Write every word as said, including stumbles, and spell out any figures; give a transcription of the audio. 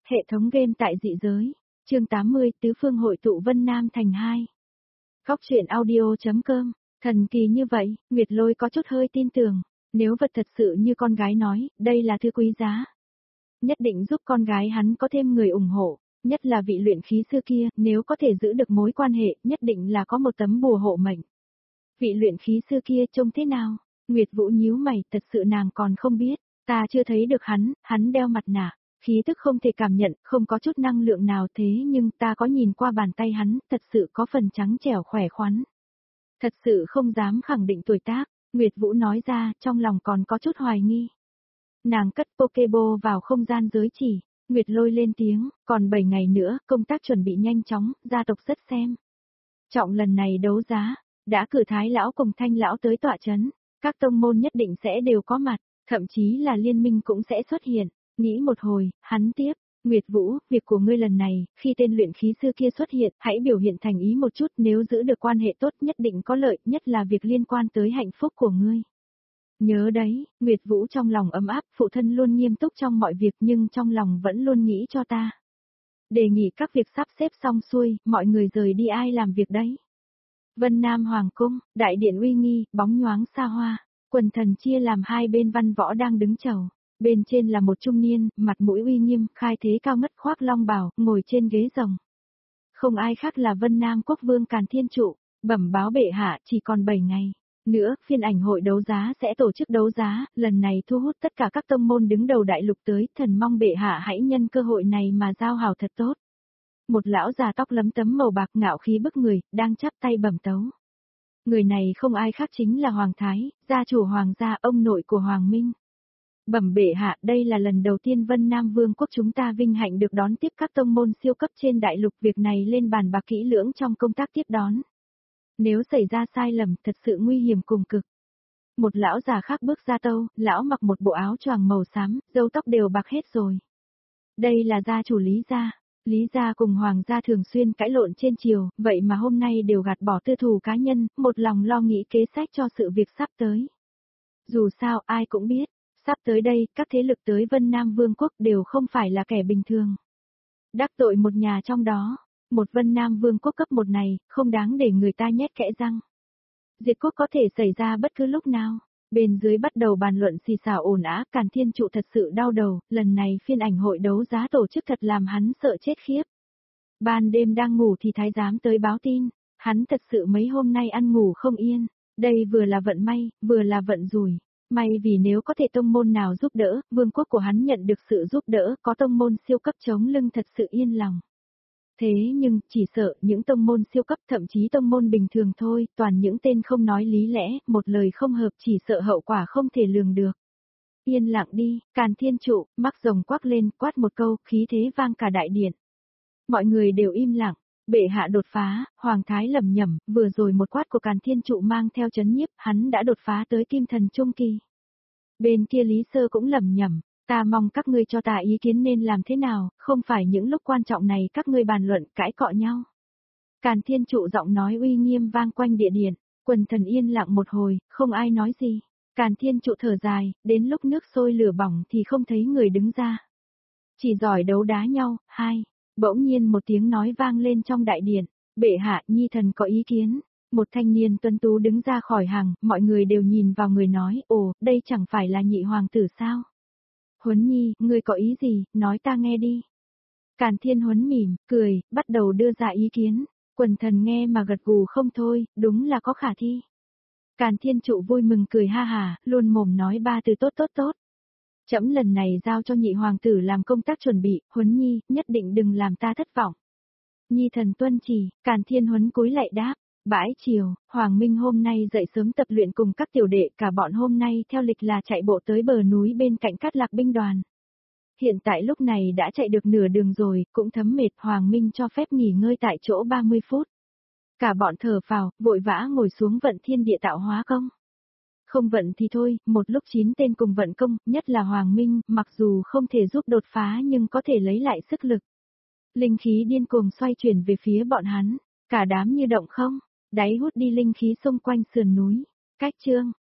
Hệ thống game tại dị giới. Chương tám mươi, tứ phương hội tụ Vân Nam thành hai. Góc truyện audio chấm com. Thần kỳ như vậy, Nguyệt Lôi có chút hơi tin tưởng. Nếu vật thật sự như con gái nói, đây là thứ quý giá. Nhất định giúp con gái hắn có thêm người ủng hộ, nhất là vị luyện khí sư kia, nếu có thể giữ được mối quan hệ, nhất định là có một tấm bùa hộ mệnh. Vị luyện khí sư kia trông thế nào? Nguyệt Vũ nhíu mày, thật sự nàng còn không biết, ta chưa thấy được hắn, hắn đeo mặt nạ, khí tức không thể cảm nhận, không có chút năng lượng nào thế nhưng ta có nhìn qua bàn tay hắn, thật sự có phần trắng trẻo khỏe khoắn. Thật sự không dám khẳng định tuổi tác, Nguyệt Vũ nói ra, trong lòng còn có chút hoài nghi. Nàng cất Pokéball vào không gian giới chỉ, Nguyệt Lôi lên tiếng, còn bảy ngày nữa, công tác chuẩn bị nhanh chóng, gia tộc rất xem. Trọng lần này đấu giá, đã cử Thái lão cùng Thanh lão tới tọa chấn, các tông môn nhất định sẽ đều có mặt, thậm chí là liên minh cũng sẽ xuất hiện. Nghĩ một hồi, hắn tiếp, Nguyệt Vũ, việc của ngươi lần này, khi tên luyện khí sư kia xuất hiện, hãy biểu hiện thành ý một chút, nếu giữ được quan hệ tốt nhất định có lợi, nhất là việc liên quan tới hạnh phúc của ngươi. Nhớ đấy, Nguyệt Vũ trong lòng ấm áp, phụ thân luôn nghiêm túc trong mọi việc nhưng trong lòng vẫn luôn nghĩ cho ta. Đề nghị các việc sắp xếp xong xuôi, mọi người rời đi ai làm việc đấy. Vân Nam Hoàng Cung, đại điện uy nghi, bóng nhoáng xa hoa, quần thần chia làm hai bên văn võ đang đứng chầu. Bên trên là một trung niên, mặt mũi uy nghiêm, khai thế cao ngất khoác long bào, ngồi trên ghế rồng. Không ai khác là Vân Nam Quốc Vương Càn Thiên Trụ, bẩm báo bệ hạ chỉ còn bảy ngày. Nữa, phiên ảnh hội đấu giá sẽ tổ chức đấu giá, lần này thu hút tất cả các tông môn đứng đầu đại lục tới, thần mong bệ hạ hãy nhân cơ hội này mà giao hảo thật tốt. Một lão già tóc lấm tấm màu bạc ngạo khí bức người, đang chắp tay bẩm tấu. Người này không ai khác chính là Hoàng Thái, gia chủ Hoàng gia, ông nội của Hoàng Minh. Bẩm bệ hạ, đây là lần đầu tiên Vân Nam Vương quốc chúng ta vinh hạnh được đón tiếp các tông môn siêu cấp trên đại lục, việc này lên bàn bạc kỹ lưỡng trong công tác tiếp đón. Nếu xảy ra sai lầm, thật sự nguy hiểm cùng cực. Một lão già khác bước ra tâu, lão mặc một bộ áo choàng màu xám, râu tóc đều bạc hết rồi. Đây là gia chủ Lý gia. Lý gia cùng Hoàng gia thường xuyên cãi lộn trên triều, vậy mà hôm nay đều gạt bỏ tư thù cá nhân, một lòng lo nghĩ kế sách cho sự việc sắp tới. Dù sao, ai cũng biết, sắp tới đây, các thế lực tới Vân Nam Vương quốc đều không phải là kẻ bình thường. Đắc tội một nhà trong đó, một Vân Nam Vương quốc cấp một này, không đáng để người ta nhét kẽ răng. Diệt quốc có thể xảy ra bất cứ lúc nào. Bên dưới bắt đầu bàn luận xì xào ồn ào, Càn Thiên Trụ thật sự đau đầu, lần này phiên ảnh hội đấu giá tổ chức thật làm hắn sợ chết khiếp. Ban đêm đang ngủ thì thái giám tới báo tin, hắn thật sự mấy hôm nay ăn ngủ không yên, đây vừa là vận may, vừa là vận rủi. May vì nếu có thể tông môn nào giúp đỡ, vương quốc của hắn nhận được sự giúp đỡ, có tông môn siêu cấp chống lưng thật sự yên lòng. Thế nhưng, chỉ sợ những tông môn siêu cấp, thậm chí tông môn bình thường thôi, toàn những tên không nói lý lẽ, một lời không hợp, chỉ sợ hậu quả không thể lường được. Yên lặng đi, Càn Thiên Trụ, mắc rồng quắc lên, quát một câu, khí thế vang cả đại điện. Mọi người đều im lặng, bệ hạ đột phá, Hoàng Thái lẩm nhẩm, vừa rồi một quát của Càn Thiên Trụ mang theo chấn nhiếp, hắn đã đột phá tới kim thần trung kỳ. Bên kia Lý Sơ cũng lẩm nhẩm. Ta mong các ngươi cho ta ý kiến nên làm thế nào, không phải những lúc quan trọng này các ngươi bàn luận cãi cọ nhau. Càn Thiên Trụ giọng nói uy nghiêm vang quanh địa điện, quần thần yên lặng một hồi, không ai nói gì. Càn Thiên Trụ thở dài, đến lúc nước sôi lửa bỏng thì không thấy người đứng ra. Chỉ giỏi đấu đá nhau, hai. Bỗng nhiên một tiếng nói vang lên trong đại điện, bệ hạ, nhi thần có ý kiến. Một thanh niên tuấn tú đứng ra khỏi hàng, mọi người đều nhìn vào người nói, ồ, đây chẳng phải là nhị hoàng tử sao? Huấn Nhi, ngươi có ý gì, nói ta nghe đi. Càn Thiên Huấn mỉm, cười, bắt đầu đưa ra ý kiến, quần thần nghe mà gật gù không thôi, đúng là có khả thi. Càn Thiên Trụ vui mừng cười ha hà, luôn mồm nói ba từ tốt tốt tốt. Trẫm lần này giao cho nhị hoàng tử làm công tác chuẩn bị, Huấn Nhi, nhất định đừng làm ta thất vọng. Nhi thần tuân chỉ, Càn Thiên Huấn cúi lạy đáp. Bãi chiều, Hoàng Minh hôm nay dậy sớm tập luyện cùng các tiểu đệ, cả bọn hôm nay theo lịch là chạy bộ tới bờ núi bên cạnh Cát Lạc binh đoàn. Hiện tại lúc này đã chạy được nửa đường rồi, cũng thấm mệt, Hoàng Minh cho phép nghỉ ngơi tại chỗ ba mươi phút. Cả bọn thở phào, vội vã ngồi xuống vận thiên địa tạo hóa công. Không vận thì thôi, một lúc chín tên cùng vận công, nhất là Hoàng Minh, mặc dù không thể giúp đột phá nhưng có thể lấy lại sức lực. Linh khí điên cuồng xoay chuyển về phía bọn hắn, cả đám như động không. Đáy hút đi linh khí xung quanh sườn núi. Cách chương,